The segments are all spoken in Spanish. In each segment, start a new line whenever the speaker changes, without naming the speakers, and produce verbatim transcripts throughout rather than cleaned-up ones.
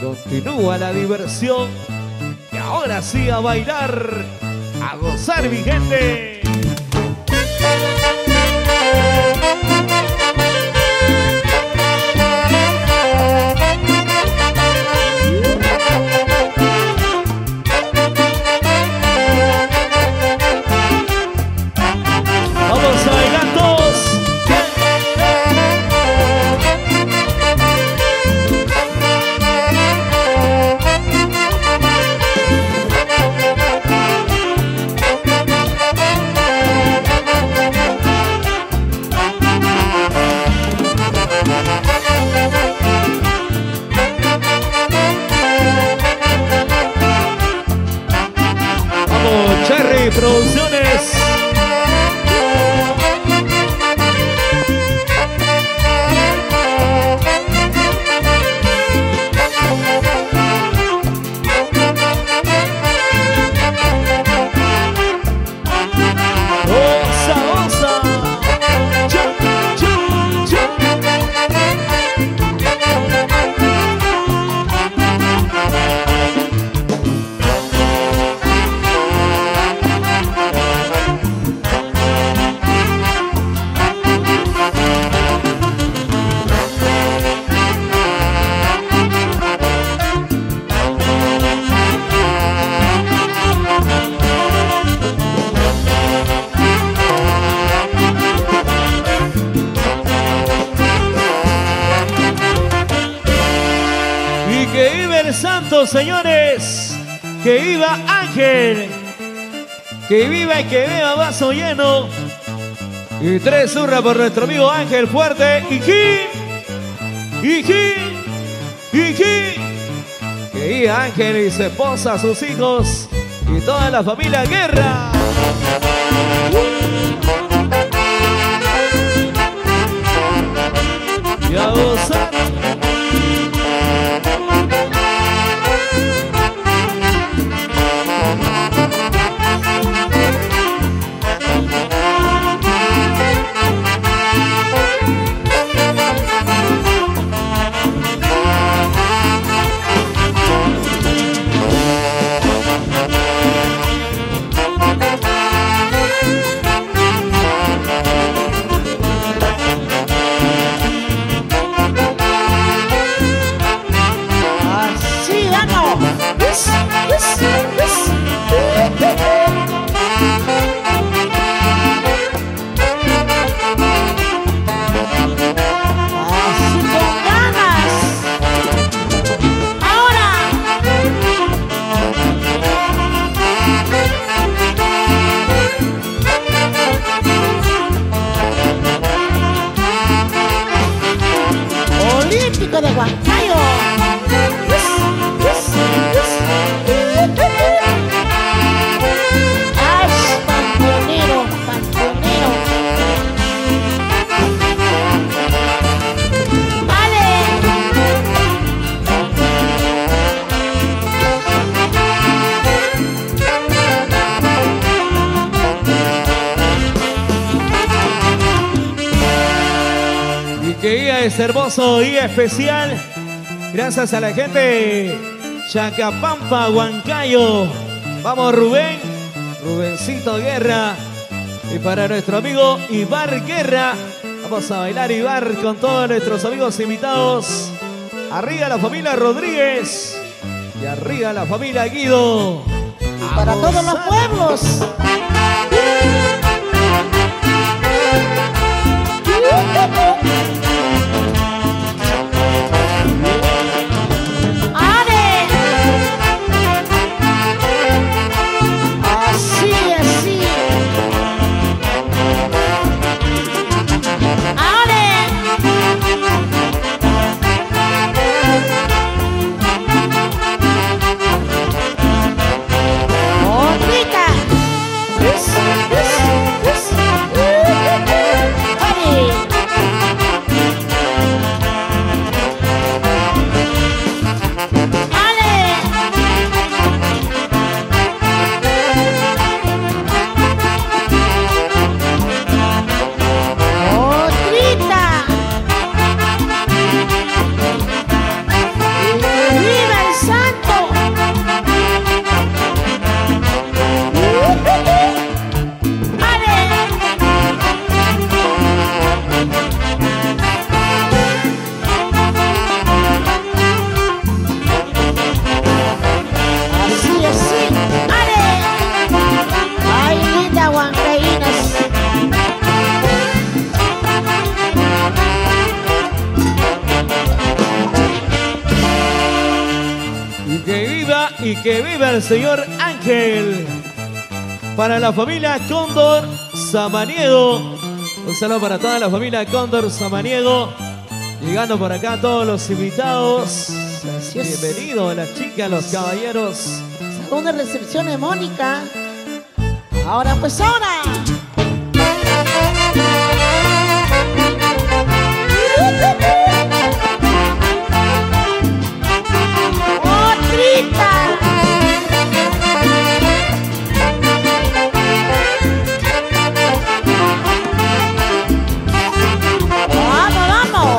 Continúa la diversión. Y ahora sí a bailar, a gozar, mi gente. Vamos a bailar todos. Vamos, Cherry Producciones. Que viva el santo, señores. Que viva Ángel. Que viva y que beba vaso lleno. Y tres hurras por nuestro amigo Ángel Fuerte. Iji, iji, iji. Que viva Ángel y su esposa, sus hijos y toda la familia Guerra. Y a gozar.
De Huancayo. ¡Ay, panteonero, panteonero! ¡Vale!
Y que día es hermoso, día especial. Gracias a la gente de Chacapampa, Huancayo. Vamos, Rubén, Rubencito Guerra. Y para nuestro amigo Ibar Guerra, vamos a bailar Ibar con todos nuestros amigos invitados. Arriba la familia Rodríguez y arriba la familia Guido.
Y para todos los pueblos.
y que viva el señor Ángel. Para la familia Cóndor Samaniego, un saludo para toda la familia Cóndor Samaniego. Llegando por acá todos los invitados.
Gracias.
Bienvenidos las chicas, los caballeros.
Una recepción de Mónica. Ahora pues ahora. ¡Otrita! ¡Vamos, vamos!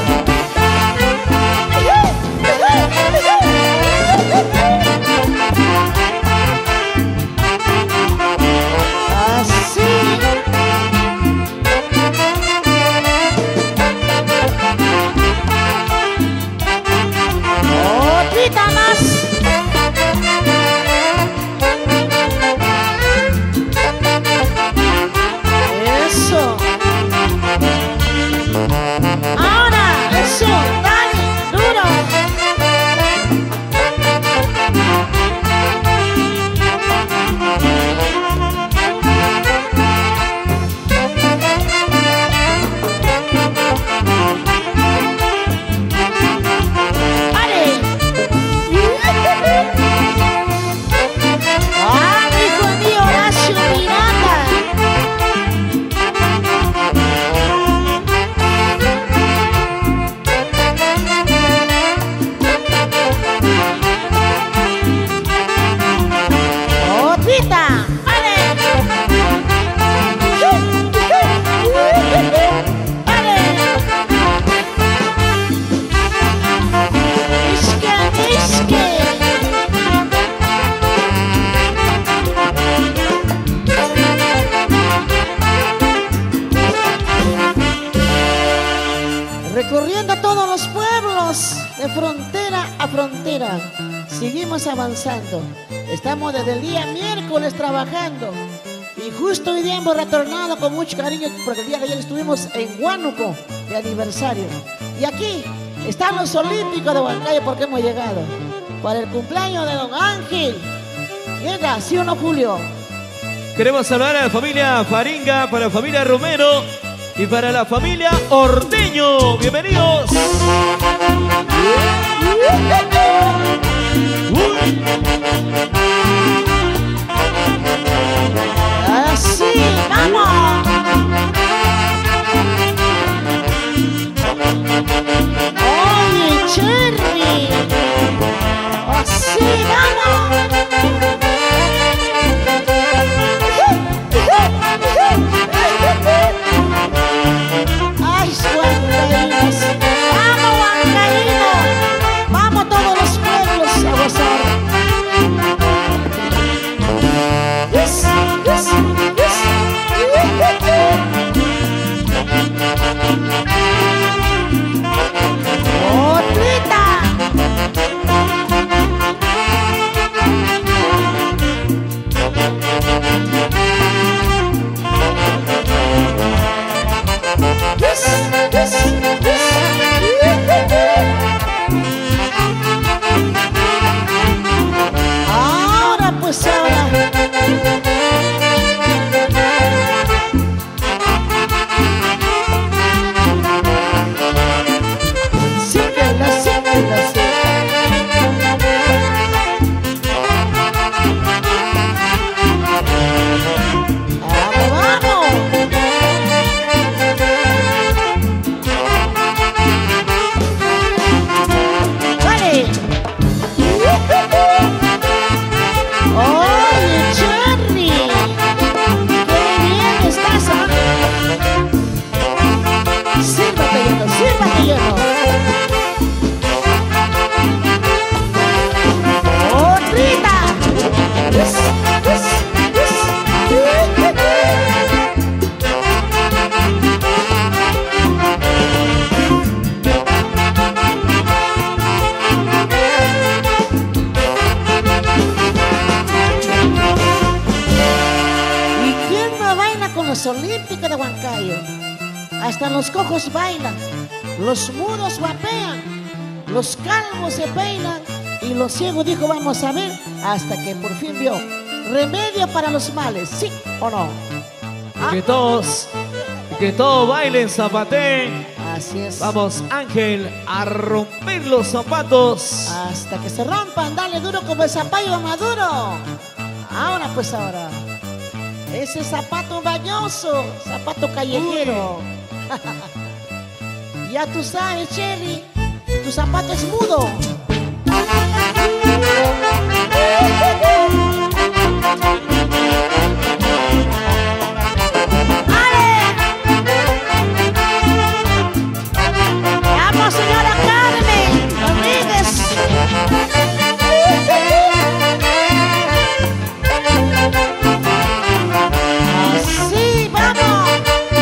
Recorriendo todos los pueblos de frontera a frontera, seguimos avanzando. Estamos desde el día miércoles trabajando y justo hoy día hemos retornado con mucho cariño porque el día de ayer estuvimos en Huánuco de aniversario. Y aquí están los Olímpicos de Huancayo porque hemos llegado para el cumpleaños de don Ángel. Llega, ¿sí o no, Julio?
Queremos saludar a la familia Faringa, para la familia Romero y para la familia Ordeño. Bienvenidos.
Así, vamos. Oye, Cherry. Así, vamos. Ay, huancaínos. Vamos, huancaínos. Vamos todos los pueblos a gozar. Yes, yes, yes. ¡Otrita! Yes, yes, yes. Ahora pues ahora. Síguela, síguela, ¡vamos, vamos! ¡Vale! ¡Oye, Cherry! ¡Qué bien estás! ¿Ah? ¡Sírvate lleno, sírvate lleno! ¡Otrita! Yes, yes, yes. ¿Y quién no baila con los Olímpicos de Huancayo? Hasta los cojos bailan, los mudos guapean, los calvos se peinan Y los ciegos dijo, vamos a ver, hasta que por fin vio. Remedio para los males, ¿sí o no?
Y que todos, y que todos bailen, zapateen.
Así es.
Vamos, Ángel, a romper los zapatos.
Hasta que se rompan, dale duro como el zapallo maduro. Ahora pues ahora. Ese zapato bañoso, zapato callejero. Ya tú sabes, Cherry, tu zapato es mudo. ¡Vamos, señora Carmen Rodríguez! ¡Así, vamos!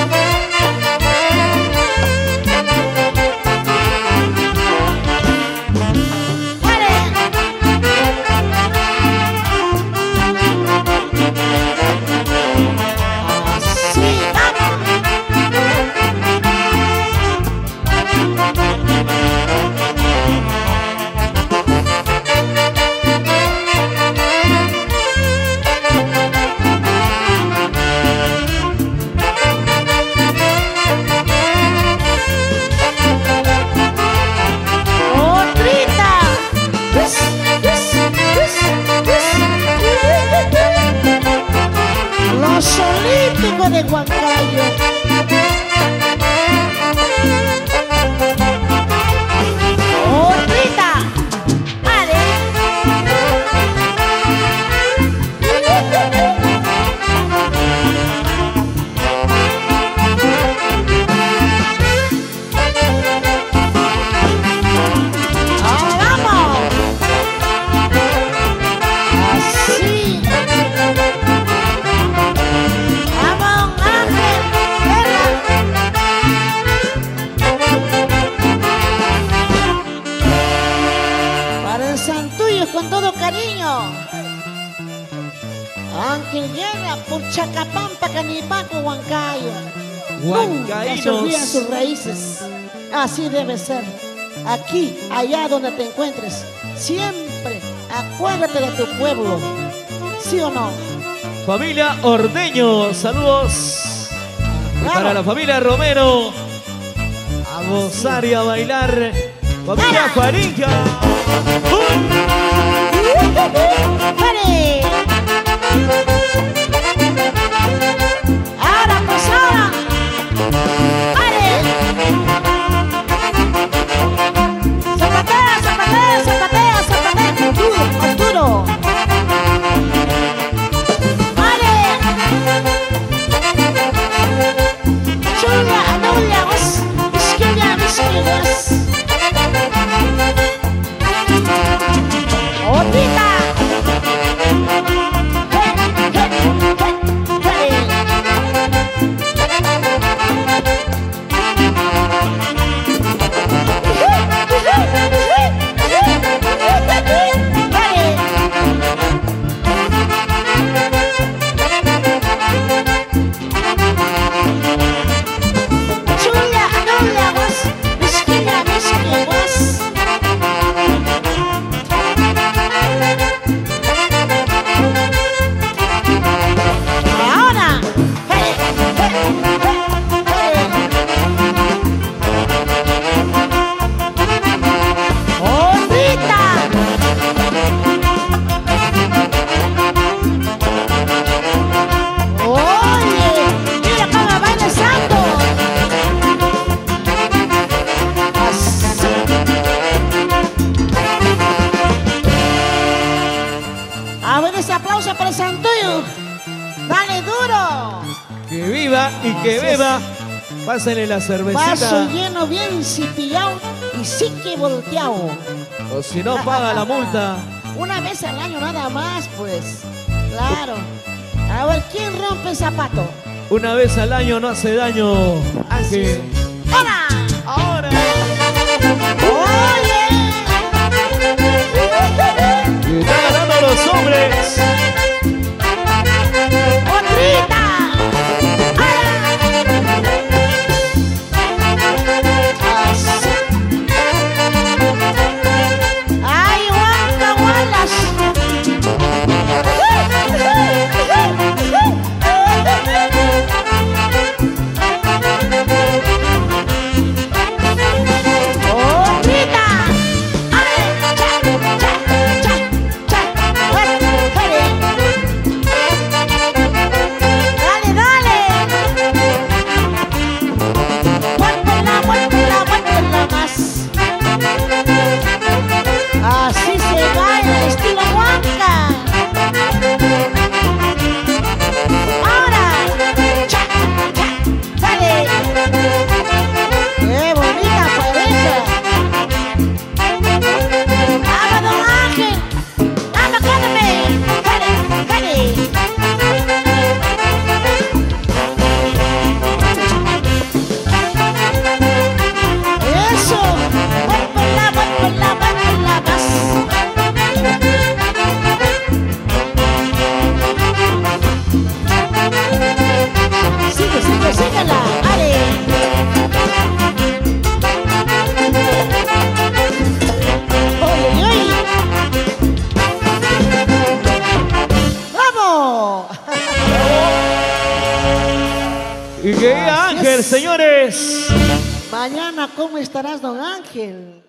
Los Olímpicos de Huancayo. ¡Otrita! ¡Vale! ¡Ahora vamos! ¡Así! Con todo cariño, Ángel Guerra por Chacapampa, Canipaco, Huancayo. Nunca se olvidan sus raíces. Así debe ser. Aquí, allá donde te encuentres, siempre acuérdate de tu pueblo. ¿Sí o no?
Familia Ordeño, saludos.
Claro.
Para la familia Romero, a gozar y a bailar. Familia Juarinca.
¡Vale! Ahora pues ahora. ¡Vale! Zapatea, zapatea, zapatea, zapatea. Duro, Arturo. ¡Vale! Chula, anulia, vos. Isquilla, isquilla, vos. ¡Otita! Para el Santuyo, dale duro.
Que viva y que beba. Pásenle la cervecita.
Vaso lleno, bien cipillado y sí que volteado.
O si no, paga la multa.
Una vez al año nada más, pues. Claro. A ver, ¿quién rompe el zapato?
Una vez al año no hace daño, Ángel.
¡Ahora!
¡Ahora!
¡Oye!
Y están ganando los hombres.
¡Otrita! ¡Ay, Juan!
Ángel, señores.
Mañana, ¿cómo estarás, don Ángel?